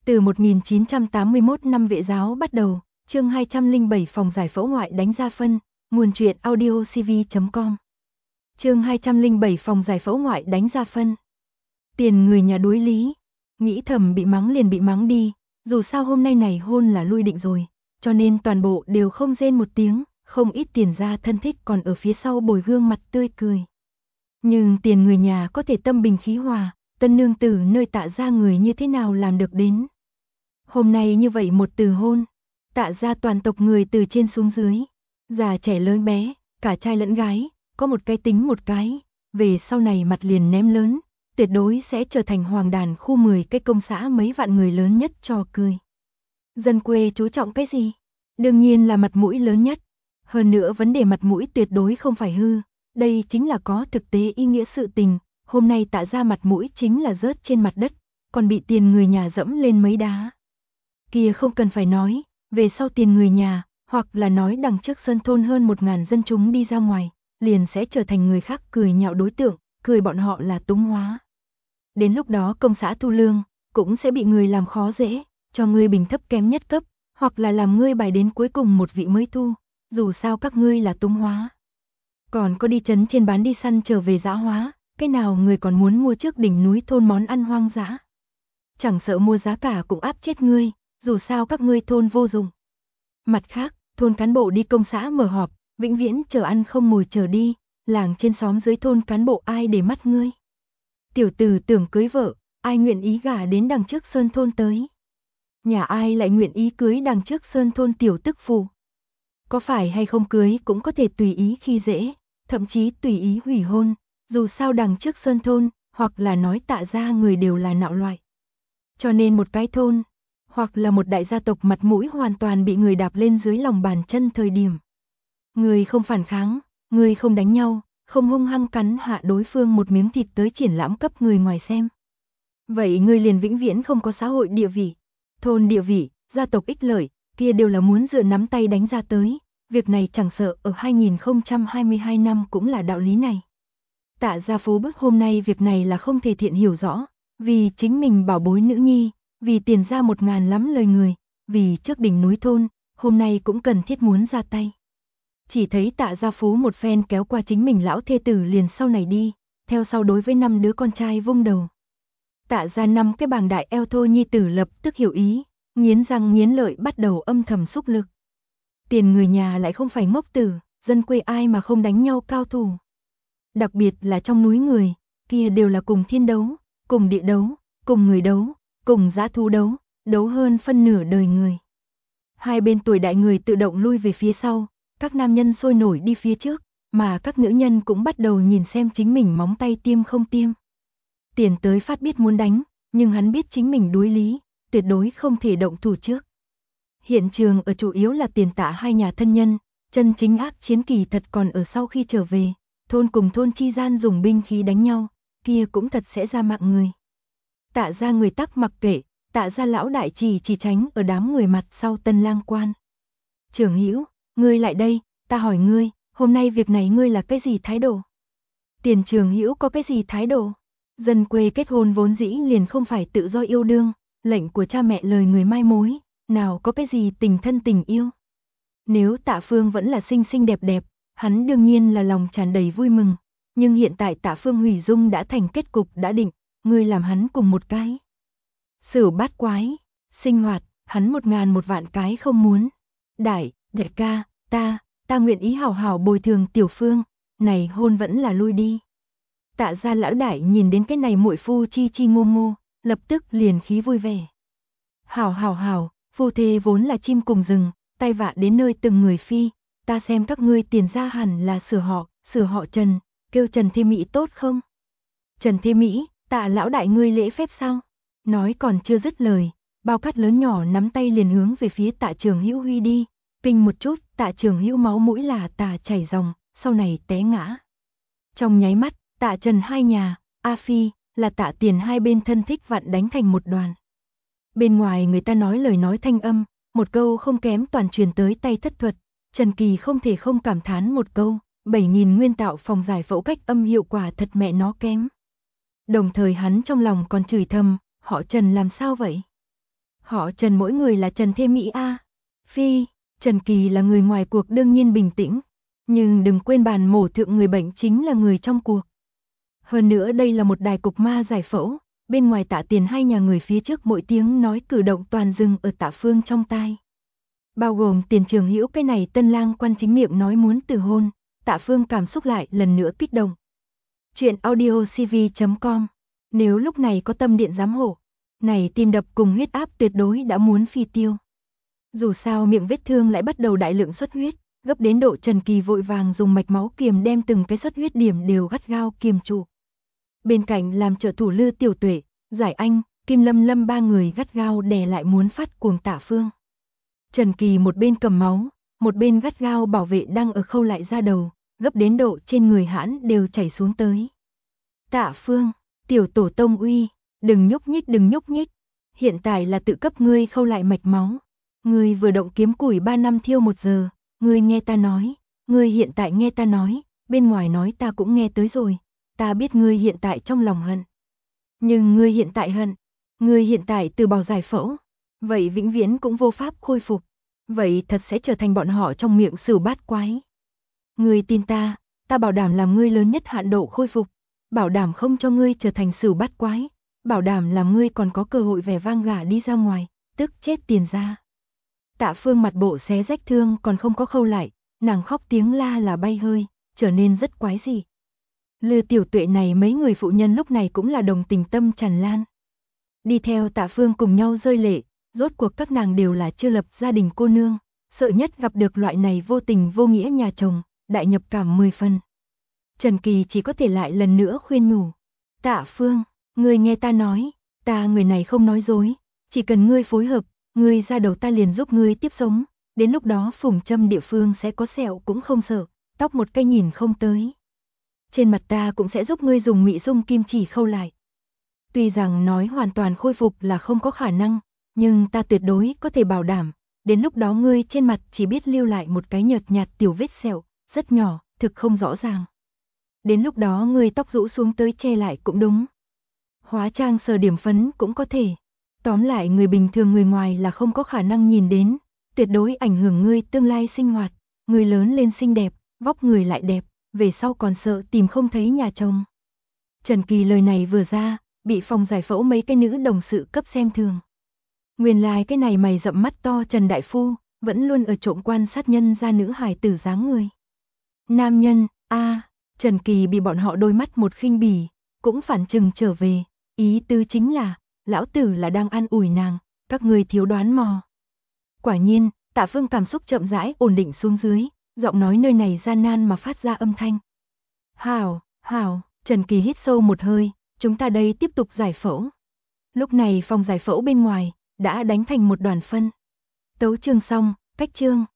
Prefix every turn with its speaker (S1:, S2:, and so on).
S1: Từ 1981 năm Vệ giáo bắt đầu, chương 207 phòng giải phẫu ngoại đánh ra phân, nguồn truyện audiocv.com. Chương 207 phòng giải phẫu ngoại đánh ra phân. Tiền người nhà đối lý, nghĩ thầm bị mắng liền bị mắng đi, dù sao hôm nay này hôn là lui định rồi, cho nên toàn bộ đều không rên một tiếng, không ít Tiền gia thân thích còn ở phía sau bồi gương mặt tươi cười. Nhưng Tiền người nhà có thể tâm bình khí hòa, tân nương tử nơi Tạ gia người như thế nào làm được đến. Hôm nay như vậy một từ hôn, Tạ gia toàn tộc người từ trên xuống dưới, già trẻ lớn bé, cả trai lẫn gái, có một cái tính một cái, về sau này mặt liền ném lớn, tuyệt đối sẽ trở thành hoàng đàn khu 10 cái công xã mấy vạn người lớn nhất trò cười. Dân quê chú trọng cái gì? Đương nhiên là mặt mũi lớn nhất. Hơn nữa vấn đề mặt mũi tuyệt đối không phải hư, đây chính là có thực tế ý nghĩa sự tình, hôm nay Tạ gia mặt mũi chính là rớt trên mặt đất, còn bị Tiền người nhà dẫm lên mấy đá. Kia không cần phải nói, về sau Tiền người nhà, hoặc là nói đằng trước Sơn thôn hơn 1000 dân chúng đi ra ngoài, liền sẽ trở thành người khác cười nhạo đối tượng, cười bọn họ là túng hóa. Đến lúc đó công xã thu lương, cũng sẽ bị người làm khó dễ, cho ngươi bình thấp kém nhất cấp, hoặc là làm ngươi bài đến cuối cùng một vị mới thu, dù sao các ngươi là túng hóa. Còn có đi trấn trên bán đi săn trở về dã hóa, cái nào người còn muốn mua trước đỉnh núi thôn món ăn hoang dã. Chẳng sợ mua giá cả cũng áp chết ngươi, dù sao các ngươi thôn vô dụng. Mặt khác, thôn cán bộ đi công xã mở họp, vĩnh viễn chờ ăn không ngồi chờ đi, làng trên xóm dưới thôn cán bộ ai để mắt ngươi. Tiểu tử tưởng cưới vợ, ai nguyện ý gả đến đằng trước Sơn thôn tới. Nhà ai lại nguyện ý cưới đằng trước Sơn thôn tiểu tức phụ. Có phải hay không cưới cũng có thể tùy ý khi dễ, thậm chí tùy ý hủy hôn, dù sao đằng trước Sơn thôn, hoặc là nói Tạ gia người đều là nạo loại. Cho nên một cái thôn, hoặc là một đại gia tộc mặt mũi hoàn toàn bị người đạp lên dưới lòng bàn chân thời điểm. Người không phản kháng, người không đánh nhau, không hung hăng cắn hạ đối phương một miếng thịt tới triển lãm cấp người ngoài xem. Vậy người liền vĩnh viễn không có xã hội địa vị, thôn địa vị, gia tộc ích lợi, kia đều là muốn dựa nắm tay đánh ra tới. Việc này chẳng sợ ở 2022 năm cũng là đạo lý này. Tạ gia Phú Bức hôm nay việc này là không thể thiện hiểu rõ, vì chính mình bảo bối nữ nhi, vì Tiền gia 1000 lắm lời người, vì trước đỉnh núi thôn, hôm nay cũng cần thiết muốn ra tay. Chỉ thấy Tạ gia Phú một phen kéo qua chính mình lão thê tử liền sau này đi, theo sau đối với 5 đứa con trai vung đầu. Tạ gia 5 cái bàng đại eo thô nhi tử lập tức hiểu ý, nghiến răng nghiến lợi bắt đầu âm thầm xúc lực. Tiền người nhà lại không phải ngốc tử, dân quê ai mà không đánh nhau cao thủ. Đặc biệt là trong núi người, kia đều là cùng thiên đấu, cùng địa đấu, cùng người đấu, cùng dã thú đấu, đấu hơn phân nửa đời người. Hai bên tuổi đại người tự động lui về phía sau, các nam nhân sôi nổi đi phía trước, mà các nữ nhân cũng bắt đầu nhìn xem chính mình móng tay tiêm không tiêm. Tiền tới phát biết muốn đánh, nhưng hắn biết chính mình đối lý, tuyệt đối không thể động thủ trước. Hiện trường ở chủ yếu là Tiền Tạ hai nhà thân nhân, chân chính ác chiến kỳ thật còn ở sau khi trở về, thôn cùng thôn chi gian dùng binh khí đánh nhau, kia cũng thật sẽ ra mạng người. Tạ gia người tắc mặc kệ, Tạ gia lão đại chỉ tránh ở đám người mặt sau Tân lang quan. Trưởng Hữu, ngươi lại đây, ta hỏi ngươi, hôm nay việc này ngươi là cái gì thái độ? Tiền Trường Hữu có cái gì thái độ? Dân quê kết hôn vốn dĩ liền không phải tự do yêu đương, lệnh của cha mẹ lời người mai mối, nào có cái gì tình thân tình yêu. Nếu Tạ Phương vẫn là xinh xinh đẹp đẹp, hắn đương nhiên là lòng tràn đầy vui mừng, nhưng hiện tại Tạ Phương hủy dung đã thành kết cục đã định, ngươi làm hắn cùng một cái. Sửu bát quái, sinh hoạt, hắn 1000 một vạn cái không muốn. Đại ca, ta nguyện ý hảo hảo bồi thường Tiểu Phương, này hôn vẫn là lui đi. Tạ gia lão đại nhìn đến cái này muội phu chi ngô ngô, lập tức liền khí vui vẻ. Hảo, phu thê vốn là chim cùng rừng, tai vạ đến nơi từng người phi, ta xem các ngươi Tiền gia hẳn là sửa họ Trần, kêu Trần Thế Mỹ tốt không? Trần Thế Mỹ, Tạ lão đại ngươi lễ phép sao? Nói còn chưa dứt lời, bao cát lớn nhỏ nắm tay liền hướng về phía Tạ Trường Hữu huy đi, kinh một chút, Tạ Trường Hữu máu mũi là tà chảy ròng, sau này té ngã. Trong nháy mắt, Tạ Trần hai nhà, A Phi, là Tạ Tiền hai bên thân thích vặn đánh thành một đoàn. Bên ngoài người ta nói lời nói thanh âm, một câu không kém toàn truyền tới tay thất thuật, Trần Kỳ không thể không cảm thán một câu, 7000 nguyên tạo phòng giải phẫu cách âm hiệu quả thật mẹ nó kém. Đồng thời hắn trong lòng còn chửi thầm, họ Trần làm sao vậy? Họ Trần mỗi người là Trần Thế Mỹ a. Phi, Trần Kỳ là người ngoài cuộc đương nhiên bình tĩnh, nhưng đừng quên bàn mổ thượng người bệnh chính là người trong cuộc. Hơn nữa đây là một đài cục ma giải phẫu, bên ngoài Tạ Tiền hai nhà người phía trước mỗi tiếng nói cử động toàn dừng ở Tạ Phương trong tai. Bao gồm Tiền Trường Hữu cái này tân lang quan chính miệng nói muốn từ hôn, Tạ Phương cảm xúc lại lần nữa kích động. Chuyện audiocv.com. Nếu lúc này có tâm điện giám hộ, này tim đập cùng huyết áp tuyệt đối đã muốn phi tiêu. Dù sao miệng vết thương lại bắt đầu đại lượng xuất huyết, gấp đến độ Trần Kỳ vội vàng dùng mạch máu kiềm đem từng cái xuất huyết điểm đều gắt gao kiềm trụ. Bên cạnh làm trợ thủ Lư Tiểu Tuệ, Giải Anh, Kim Lâm Lâm ba người gắt gao đè lại muốn phát cuồng Tạ Phương. Trần Kỳ một bên cầm máu, một bên gắt gao bảo vệ đang ở khâu lại da đầu, gấp đến độ trên người hãn đều chảy xuống tới. Tạ Phương, tiểu tổ tông uy, đừng nhúc nhích, hiện tại là tự cấp ngươi khâu lại mạch máu. Ngươi vừa động kiếm củi 3 năm thiêu 1 giờ, ngươi nghe ta nói, ngươi hiện tại nghe ta nói, bên ngoài nói ta cũng nghe tới rồi, ta biết ngươi hiện tại trong lòng hận. Nhưng ngươi hiện tại hận, ngươi hiện tại từ bỏ giải phẫu, vậy vĩnh viễn cũng vô pháp khôi phục, vậy thật sẽ trở thành bọn họ trong miệng Sửu Bát Quái. Ngươi tin ta, ta bảo đảm làm ngươi lớn nhất hạn độ khôi phục, bảo đảm không cho ngươi trở thành Sửu Bát Quái, bảo đảm làm ngươi còn có cơ hội vẻ vang gả đi ra ngoài, tức chết Tiền ra. Tạ Phương mặt bộ xé rách thương còn không có khâu lại, nàng khóc tiếng la là bay hơi, trở nên rất quái dị. Lư Tiểu Tuệ này mấy người phụ nhân lúc này cũng là đồng tình tâm tràn lan. Đi theo Tạ Phương cùng nhau rơi lệ, rốt cuộc các nàng đều là chưa lập gia đình cô nương, sợ nhất gặp được loại này vô tình vô nghĩa nhà chồng, đại nhập cảm 10 phần. Trần Kỳ chỉ có thể lại lần nữa khuyên nhủ. Tạ Phương, ngươi nghe ta nói, ta người này không nói dối, chỉ cần ngươi phối hợp, ngươi ra đầu ta liền giúp ngươi tiếp sống, đến lúc đó phùng châm địa phương sẽ có sẹo cũng không sợ, tóc một cây nhìn không tới. Trên mặt ta cũng sẽ giúp ngươi dùng mỹ dung kim chỉ khâu lại. Tuy rằng nói hoàn toàn khôi phục là không có khả năng, nhưng ta tuyệt đối có thể bảo đảm, đến lúc đó ngươi trên mặt chỉ biết lưu lại một cái nhợt nhạt tiểu vết sẹo, rất nhỏ, thực không rõ ràng. Đến lúc đó ngươi tóc rũ xuống tới che lại cũng đúng. Hóa trang sờ điểm phấn cũng có thể. Tóm lại người bình thường người ngoài là không có khả năng nhìn đến, tuyệt đối ảnh hưởng ngươi tương lai sinh hoạt, người lớn lên xinh đẹp, vóc người lại đẹp, về sau còn sợ tìm không thấy nhà chồng. Trần Kỳ lời này vừa ra, bị phòng giải phẫu mấy cái nữ đồng sự cấp xem thường. Nguyên lai cái này mày rậm mắt to Trần Đại Phu, vẫn luôn ở trộm quan sát nhân ra nữ hài tử dáng người. Nam nhân, Trần Kỳ bị bọn họ đôi mắt một khinh bỉ, cũng phản chừng trở về, ý tứ chính là, lão tử là đang an ủi nàng, các người thiếu đoán mò. Quả nhiên, Tạ Phương cảm xúc chậm rãi ổn định xuống dưới, giọng nói nơi này gian nan mà phát ra âm thanh. Hảo, Trần Kỳ hít sâu một hơi, chúng ta đây tiếp tục giải phẫu. Lúc này phòng giải phẫu bên ngoài, đã đánh thành một đoàn phân. Tấu chương xong, cách chương.